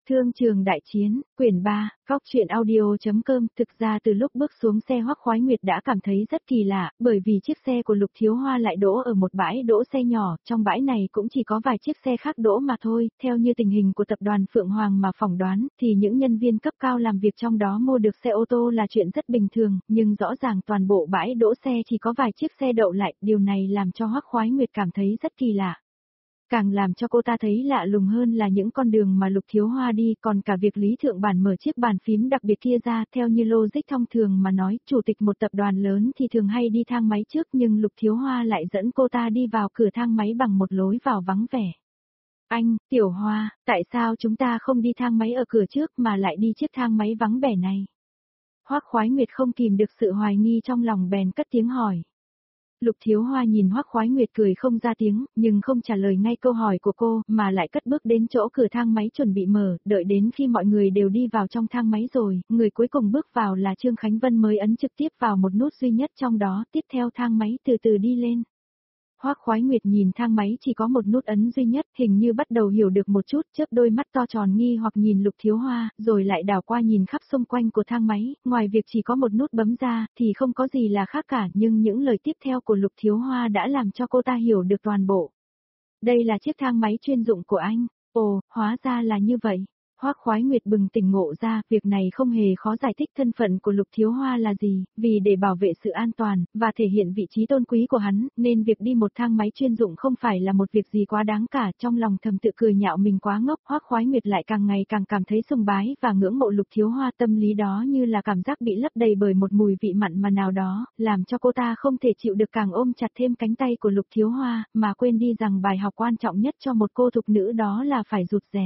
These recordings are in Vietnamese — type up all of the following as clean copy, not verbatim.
Thương trường đại chiến, quyển 3, góc truyện audio.com. Thực ra từ lúc bước xuống xe Hoắc Khoái Nguyệt đã cảm thấy rất kỳ lạ, bởi vì chiếc xe của Lục Thiếu Hoa lại đỗ ở một bãi đỗ xe nhỏ, trong bãi này cũng chỉ có vài chiếc xe khác đỗ mà thôi, theo như tình hình của tập đoàn Phượng Hoàng mà phỏng đoán, thì những nhân viên cấp cao làm việc trong đó mua được xe ô tô là chuyện rất bình thường, nhưng rõ ràng toàn bộ bãi đỗ xe chỉ có vài chiếc xe đậu lại, điều này làm cho Hoắc Khoái Nguyệt cảm thấy rất kỳ lạ. Càng làm cho cô ta thấy lạ lùng hơn là những con đường mà Lục Thiếu Hoa đi, còn cả việc Lý Thượng Bản mở chiếc bàn phím đặc biệt kia ra, theo như logic thông thường mà nói, chủ tịch một tập đoàn lớn thì thường hay đi thang máy trước, nhưng Lục Thiếu Hoa lại dẫn cô ta đi vào cửa thang máy bằng một lối vào vắng vẻ. Anh, Tiểu Hoa, tại sao chúng ta không đi thang máy ở cửa trước mà lại đi chiếc thang máy vắng vẻ này? Hoắc Khoái Nguyệt không kìm được sự hoài nghi trong lòng bèn cất tiếng hỏi. Lục Thiếu Hoa nhìn Hoắc Khoái Nguyệt cười không ra tiếng, nhưng không trả lời ngay câu hỏi của cô, mà lại cất bước đến chỗ cửa thang máy chuẩn bị mở, đợi đến khi mọi người đều đi vào trong thang máy rồi, người cuối cùng bước vào là Trương Khánh Vân mới ấn trực tiếp vào một nút duy nhất trong đó, tiếp theo thang máy từ từ đi lên. Hoắc Khoái Nguyệt nhìn thang máy chỉ có một nút ấn duy nhất, hình như bắt đầu hiểu được một chút, chớp đôi mắt to tròn nghi hoặc nhìn Lục Thiếu Hoa, rồi lại đảo qua nhìn khắp xung quanh của thang máy, ngoài việc chỉ có một nút bấm ra, thì không có gì là khác cả, nhưng những lời tiếp theo của Lục Thiếu Hoa đã làm cho cô ta hiểu được toàn bộ. Đây là chiếc thang máy chuyên dụng của anh. Ồ, hóa ra là như vậy. Hoắc Khoái Nguyệt bừng tỉnh ngộ ra, việc này không hề khó giải thích thân phận của Lục Thiếu Hoa là gì, vì để bảo vệ sự an toàn, và thể hiện vị trí tôn quý của hắn, nên việc đi một thang máy chuyên dụng không phải là một việc gì quá đáng cả, trong lòng thầm tự cười nhạo mình quá ngốc, Hoắc Khoái Nguyệt lại càng ngày càng cảm thấy sùng bái và ngưỡng mộ Lục Thiếu Hoa, tâm lý đó như là cảm giác bị lấp đầy bởi một mùi vị mặn mà nào đó, làm cho cô ta không thể chịu được càng ôm chặt thêm cánh tay của Lục Thiếu Hoa, mà quên đi rằng bài học quan trọng nhất cho một cô thục nữ đó là phải rụt rè.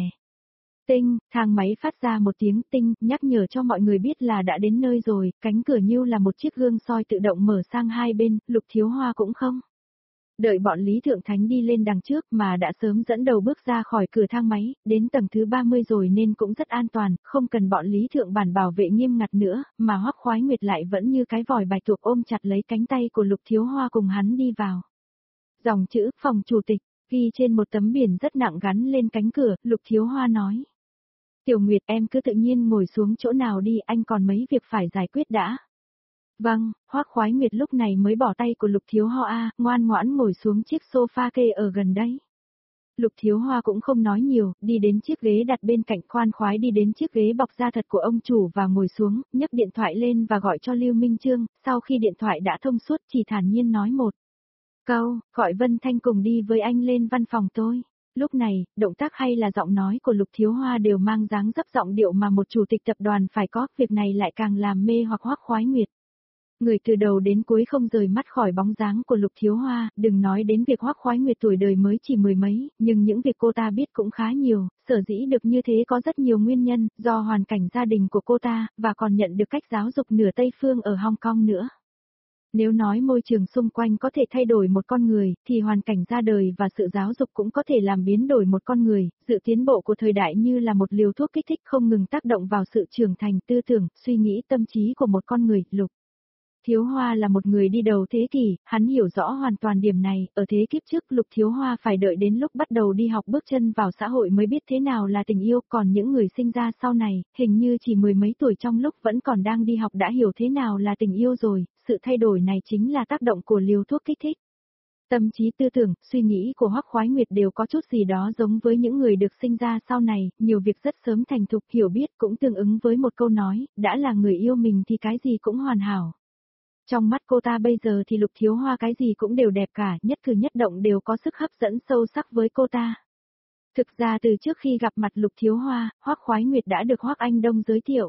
Tinh, thang máy phát ra một tiếng tinh, nhắc nhở cho mọi người biết là đã đến nơi rồi, cánh cửa như là một chiếc gương soi tự động mở sang hai bên, Lục Thiếu Hoa cũng không đợi bọn Lý Thượng Thánh đi lên đằng trước mà đã sớm dẫn đầu bước ra khỏi cửa thang máy, đến tầng thứ 30 rồi nên cũng rất an toàn, không cần bọn Lý Thượng Bản bảo vệ nghiêm ngặt nữa, mà Hoắc Khoái Nguyệt lại vẫn như cái vòi bạch tuộc ôm chặt lấy cánh tay của Lục Thiếu Hoa cùng hắn đi vào. Dòng chữ phòng chủ tịch, ghi trên một tấm biển rất nặng gắn lên cánh cửa, Lục Thiếu Hoa nói. Tiểu Nguyệt em cứ tự nhiên ngồi xuống chỗ nào đi, anh còn mấy việc phải giải quyết đã. Vâng, Hoắc Khoái Nguyệt lúc này mới bỏ tay của Lục Thiếu Hoa, ngoan ngoãn ngồi xuống chiếc sofa kê ở gần đấy. Lục Thiếu Hoa cũng không nói nhiều, đi đến chiếc ghế đặt bên cạnh, khoan khoái đi đến chiếc ghế bọc da thật của ông chủ và ngồi xuống, nhấc điện thoại lên và gọi cho Lưu Minh Chương, sau khi điện thoại đã thông suốt chỉ thản nhiên nói một câu, gọi Vân Thanh cùng đi với anh lên văn phòng tôi. Lúc này, động tác hay là giọng nói của Lục Thiếu Hoa đều mang dáng dấp giọng điệu mà một chủ tịch tập đoàn phải có, việc này lại càng làm mê hoặc Hoắc Khoái Nguyệt. Người từ đầu đến cuối không rời mắt khỏi bóng dáng của Lục Thiếu Hoa, đừng nói đến việc Hoắc Khoái Nguyệt tuổi đời mới chỉ mười mấy, nhưng những việc cô ta biết cũng khá nhiều, sở dĩ được như thế có rất nhiều nguyên nhân, do hoàn cảnh gia đình của cô ta, và còn nhận được cách giáo dục nửa Tây phương ở Hong Kong nữa. Nếu nói môi trường xung quanh có thể thay đổi một con người, thì hoàn cảnh ra đời và sự giáo dục cũng có thể làm biến đổi một con người, sự tiến bộ của thời đại như là một liều thuốc kích thích không ngừng tác động vào sự trưởng thành tư tưởng, suy nghĩ tâm trí của một con người. Lục Thiếu Hoa là một người đi đầu thế kỷ, hắn hiểu rõ hoàn toàn điểm này, ở thế kiếp trước Lục Thiếu Hoa phải đợi đến lúc bắt đầu đi học bước chân vào xã hội mới biết thế nào là tình yêu, còn những người sinh ra sau này, hình như chỉ mười mấy tuổi trong lúc vẫn còn đang đi học đã hiểu thế nào là tình yêu rồi, sự thay đổi này chính là tác động của liều thuốc kích thích. Tâm trí tư tưởng, suy nghĩ của Hoắc Khoái Nguyệt đều có chút gì đó giống với những người được sinh ra sau này, nhiều việc rất sớm thành thục, hiểu biết cũng tương ứng với một câu nói, đã là người yêu mình thì cái gì cũng hoàn hảo. Trong mắt cô ta bây giờ thì Lục Thiếu Hoa cái gì cũng đều đẹp cả, nhất cử nhất động đều có sức hấp dẫn sâu sắc với cô ta. Thực ra từ trước khi gặp mặt Lục Thiếu Hoa, Hoắc Khoái Nguyệt đã được Hoắc Anh Đông giới thiệu.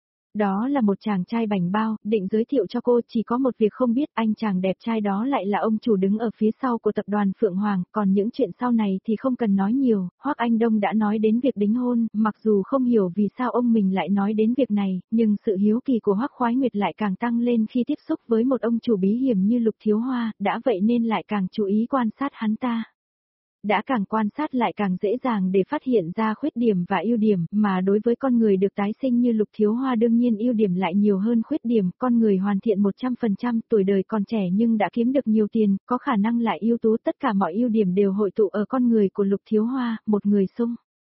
Đó là một chàng trai bảnh bao, định giới thiệu cho cô, chỉ có một việc không biết, anh chàng đẹp trai đó lại là ông chủ đứng ở phía sau của tập đoàn Phượng Hoàng, còn những chuyện sau này thì không cần nói nhiều, Hoắc Anh Đông đã nói đến việc đính hôn, mặc dù không hiểu vì sao ông mình lại nói đến việc này, nhưng sự hiếu kỳ của Hoắc Khoái Nguyệt lại càng tăng lên khi tiếp xúc với một ông chủ bí hiểm như Lục Thiếu Hoa, đã vậy nên lại càng chú ý quan sát hắn ta. Đã càng quan sát lại càng dễ dàng để phát hiện ra khuyết điểm và ưu điểm, mà đối với con người được tái sinh như Lục Thiếu Hoa đương nhiên ưu điểm lại nhiều hơn khuyết điểm, con người hoàn thiện 100%, tuổi đời còn trẻ nhưng đã kiếm được nhiều tiền, có khả năng lại ưu tú, tất cả mọi ưu điểm đều hội tụ ở con người của Lục Thiếu Hoa, một người sung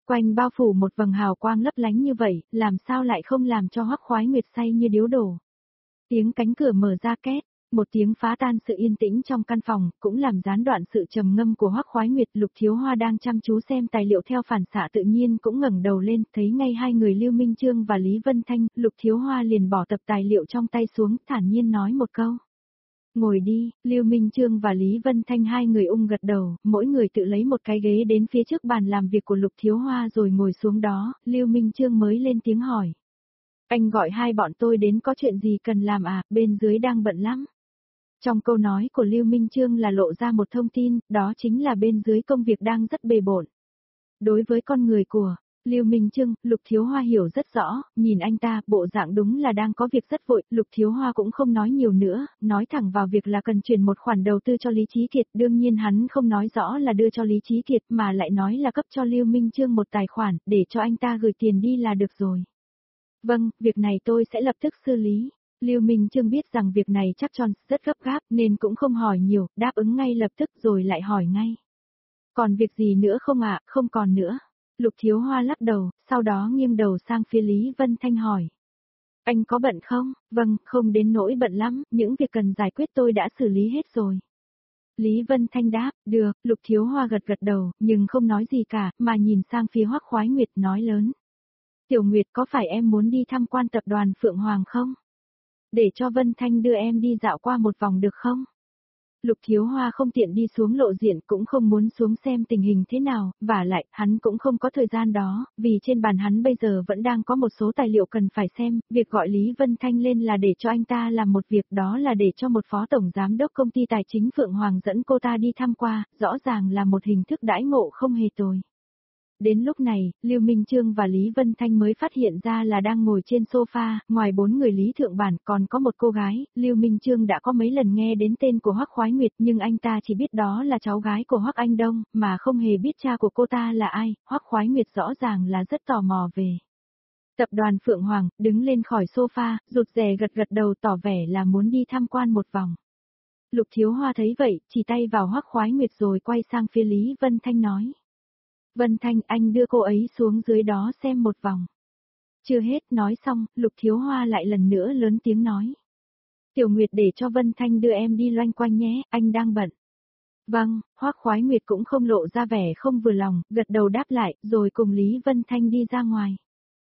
Quanh bao phủ một vầng hào quang lấp lánh như vậy, làm sao lại không làm cho Hoắc Khoái Nguyệt say như điếu đổ. Tiếng cánh cửa mở ra két, một tiếng phá tan sự yên tĩnh trong căn phòng, cũng làm gián đoạn sự trầm ngâm của Hoắc Khoái Nguyệt. Lục Thiếu Hoa đang chăm chú xem tài liệu theo phản xạ tự nhiên cũng ngẩng đầu lên, thấy ngay hai người Lưu Minh Chương và Lý Vân Thanh, Lục Thiếu Hoa liền bỏ tập tài liệu trong tay xuống, thản nhiên nói một câu. Ngồi đi, Lưu Minh Chương và Lý Vân Thanh hai người gật đầu, mỗi người tự lấy một cái ghế đến phía trước bàn làm việc của Lục Thiếu Hoa rồi ngồi xuống đó, Lưu Minh Chương mới lên tiếng hỏi. Anh gọi hai bọn tôi đến có chuyện gì cần làm à, bên dưới đang bận lắm. Trong câu nói của Lưu Minh Chương là lộ ra một thông tin, đó chính là bên dưới công việc đang rất bề bộn. Đối với con người của Lưu Minh Chương, Lục Thiếu Hoa hiểu rất rõ, nhìn anh ta, bộ dạng đúng là đang có việc rất vội, Lục Thiếu Hoa cũng không nói nhiều nữa, nói thẳng vào việc là cần chuyển một khoản đầu tư cho Lý Chí Kiệt, đương nhiên hắn không nói rõ là đưa cho Lý Chí Kiệt mà lại nói là cấp cho Lưu Minh Chương một tài khoản, để cho anh ta gửi tiền đi là được rồi. Vâng, việc này tôi sẽ lập tức xử lý. Lưu Minh Chương biết rằng việc này chắc chắn rất gấp gáp nên cũng không hỏi nhiều, đáp ứng ngay lập tức rồi lại hỏi ngay. Còn việc gì nữa không ạ, không còn nữa. Lục Thiếu Hoa lắc đầu, sau đó nghiêng đầu sang phía Lý Vân Thanh hỏi. Anh có bận không? Vâng, không đến nỗi bận lắm, những việc cần giải quyết tôi đã xử lý hết rồi. Lý Vân Thanh đáp, được, Lục Thiếu Hoa gật gật đầu, nhưng không nói gì cả, mà nhìn sang phía Hoắc Khoái Nguyệt nói lớn. Tiểu Nguyệt có phải em muốn đi tham quan tập đoàn Phượng Hoàng không? Để cho Vân Thanh đưa em đi dạo qua một vòng được không? Lục Thiếu Hoa không tiện đi xuống lộ diện cũng không muốn xuống xem tình hình thế nào, và lại, hắn cũng không có thời gian đó, vì trên bàn hắn bây giờ vẫn đang có một số tài liệu cần phải xem, việc gọi Lý Vân Thanh lên là để cho anh ta làm một việc đó là để cho một phó tổng giám đốc công ty tài chính Phượng Hoàng dẫn cô ta đi tham qua, rõ ràng là một hình thức đãi ngộ không hề tồi. Đến lúc này, Lưu Minh Chương và Lý Vân Thanh mới phát hiện ra là đang ngồi trên sofa, ngoài bốn người Lý Thượng Bản còn có một cô gái, Lưu Minh Chương đã có mấy lần nghe đến tên của Hoắc Khoái Nguyệt nhưng anh ta chỉ biết đó là cháu gái của Hoắc Anh Đông, mà không hề biết cha của cô ta là ai, Hoắc Khoái Nguyệt rõ ràng là rất tò mò về tập đoàn Phượng Hoàng, đứng lên khỏi sofa, rụt rè gật gật đầu tỏ vẻ là muốn đi tham quan một vòng. Lục Thiếu Hoa thấy vậy, chỉ tay vào Hoắc Khoái Nguyệt rồi quay sang phía Lý Vân Thanh nói. Vân Thanh, anh đưa cô ấy xuống dưới đó xem một vòng. Chưa hết nói xong, Lục Thiếu Hoa lại lần nữa lớn tiếng nói. Tiểu Nguyệt để cho Vân Thanh đưa em đi loanh quanh nhé, anh đang bận. Vâng, Hoắc Khoái Nguyệt cũng không lộ ra vẻ không vừa lòng, gật đầu đáp lại, rồi cùng Lý Vân Thanh đi ra ngoài.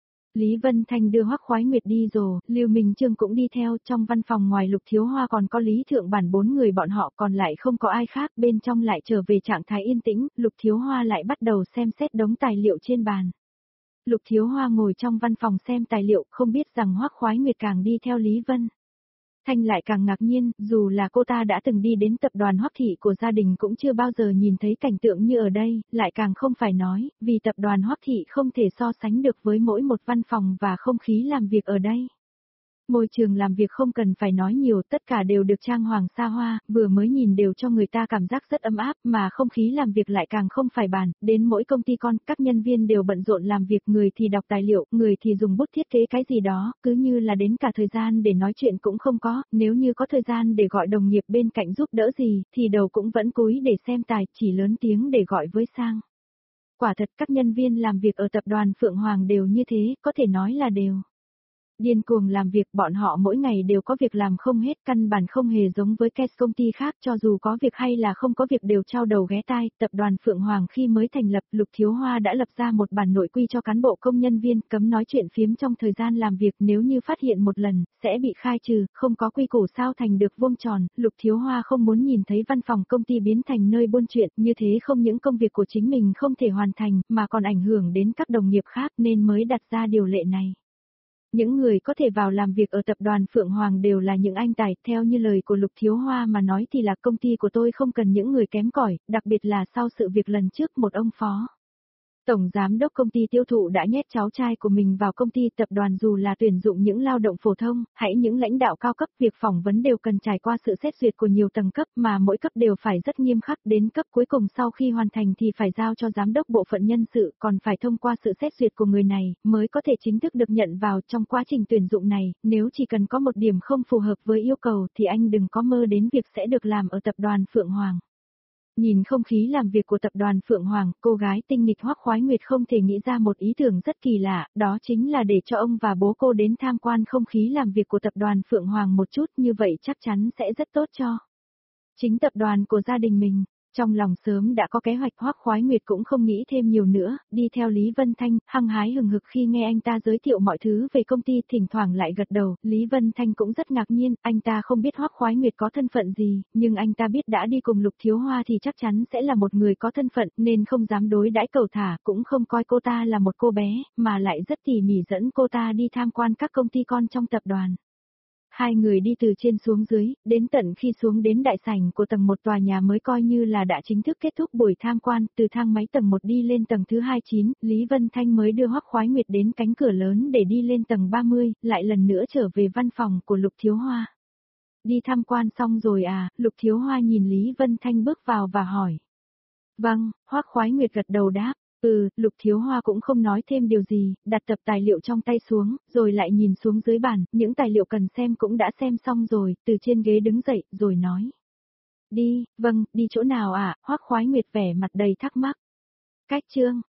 Lý Vân Thanh đưa Hoắc Khoái Nguyệt đi rồi, Lưu Minh Chương cũng đi theo, trong văn phòng ngoài Lục Thiếu Hoa còn có Lý Thượng Bản bốn người bọn họ còn lại không có ai khác, bên trong lại trở về trạng thái yên tĩnh, Lục Thiếu Hoa lại bắt đầu xem xét đống tài liệu trên bàn. Lục Thiếu Hoa ngồi trong văn phòng xem tài liệu, không biết rằng Hoắc Khoái Nguyệt càng đi theo Lý Vân Thanh lại càng ngạc nhiên, dù là cô ta đã từng đi đến tập đoàn Hoắc thị của gia đình cũng chưa bao giờ nhìn thấy cảnh tượng như ở đây, lại càng không phải nói, vì tập đoàn Hoắc thị không thể so sánh được với mỗi một văn phòng và không khí làm việc ở đây. Môi trường làm việc không cần phải nói nhiều, tất cả đều được trang hoàng xa hoa, vừa mới nhìn đều cho người ta cảm giác rất ấm áp, mà không khí làm việc lại càng không phải bàn, đến mỗi công ty con, các nhân viên đều bận rộn làm việc, người thì đọc tài liệu, người thì dùng bút thiết kế cái gì đó, cứ như là đến cả thời gian để nói chuyện cũng không có, nếu như có thời gian để gọi đồng nghiệp bên cạnh giúp đỡ gì, thì đầu cũng vẫn cúi để xem tài, chỉ lớn tiếng để gọi với sang. Quả thật các nhân viên làm việc ở tập đoàn Phượng Hoàng đều như thế, có thể nói là đều điên cuồng làm việc, bọn họ mỗi ngày đều có việc làm không hết, căn bản không hề giống với các công ty khác, cho dù có việc hay là không có việc đều trao đầu ghé tai. Tập đoàn Phượng Hoàng khi mới thành lập, Lục Thiếu Hoa đã lập ra một bản nội quy cho cán bộ công nhân viên, cấm nói chuyện phiếm trong thời gian làm việc, nếu như phát hiện một lần, sẽ bị khai trừ, không có quy củ sao thành được vuông tròn. Lục Thiếu Hoa không muốn nhìn thấy văn phòng công ty biến thành nơi buôn chuyện, như thế không những công việc của chính mình không thể hoàn thành, mà còn ảnh hưởng đến các đồng nghiệp khác nên mới đặt ra điều lệ này. Những người có thể vào làm việc ở tập đoàn Phượng Hoàng đều là những anh tài, theo như lời của Lục Thiếu Hoa mà nói thì là công ty của tôi không cần những người kém cỏi, đặc biệt là sau sự việc lần trước một ông phó tổng giám đốc công ty tiêu thụ đã nhét cháu trai của mình vào công ty tập đoàn, dù là tuyển dụng những lao động phổ thông, hãy những lãnh đạo cao cấp, việc phỏng vấn đều cần trải qua sự xét duyệt của nhiều tầng cấp mà mỗi cấp đều phải rất nghiêm khắc, đến cấp cuối cùng sau khi hoàn thành thì phải giao cho giám đốc bộ phận nhân sự, còn phải thông qua sự xét duyệt của người này mới có thể chính thức được nhận vào. Trong quá trình tuyển dụng này, nếu chỉ cần có một điểm không phù hợp với yêu cầu thì anh đừng có mơ đến việc sẽ được làm ở tập đoàn Phượng Hoàng. Nhìn không khí làm việc của tập đoàn Phượng Hoàng, cô gái tinh nghịch Hoắc Khoái Nguyệt không thể nghĩ ra một ý tưởng rất kỳ lạ, đó chính là để cho ông và bố cô đến tham quan không khí làm việc của tập đoàn Phượng Hoàng một chút, như vậy chắc chắn sẽ rất tốt cho chính tập đoàn của gia đình mình. Trong lòng sớm đã có kế hoạch, Hoắc Khoái Nguyệt cũng không nghĩ thêm nhiều nữa, đi theo Lý Vân Thanh, hăng hái hừng hực khi nghe anh ta giới thiệu mọi thứ về công ty, thỉnh thoảng lại gật đầu. Lý Vân Thanh cũng rất ngạc nhiên, anh ta không biết Hoắc Khoái Nguyệt có thân phận gì, nhưng anh ta biết đã đi cùng Lục Thiếu Hoa thì chắc chắn sẽ là một người có thân phận, nên không dám đối đãi cầu thả, cũng không coi cô ta là một cô bé, mà lại rất tỉ mỉ dẫn cô ta đi tham quan các công ty con trong tập đoàn. Hai người đi từ trên xuống dưới, đến tận khi xuống đến đại sảnh của tầng 1 tòa nhà mới coi như là đã chính thức kết thúc buổi tham quan, từ thang máy tầng 1 đi lên tầng thứ 29, Lý Vân Thanh mới đưa Hoắc Khoái Nguyệt đến cánh cửa lớn để đi lên tầng 30, lại lần nữa trở về văn phòng của Lục Thiếu Hoa. Đi tham quan xong rồi à? Lục Thiếu Hoa nhìn Lý Vân Thanh bước vào và hỏi. Vâng, Hoắc Khoái Nguyệt gật đầu đáp. Lục Thiếu Hoa cũng không nói thêm điều gì, đặt tập tài liệu trong tay xuống, rồi lại nhìn xuống dưới bàn, những tài liệu cần xem cũng đã xem xong rồi, từ trên ghế đứng dậy, rồi nói. Đi, vâng, đi chỗ nào ạ? Hoắc Khoái Nguyệt vẻ mặt đầy thắc mắc. Cách chương,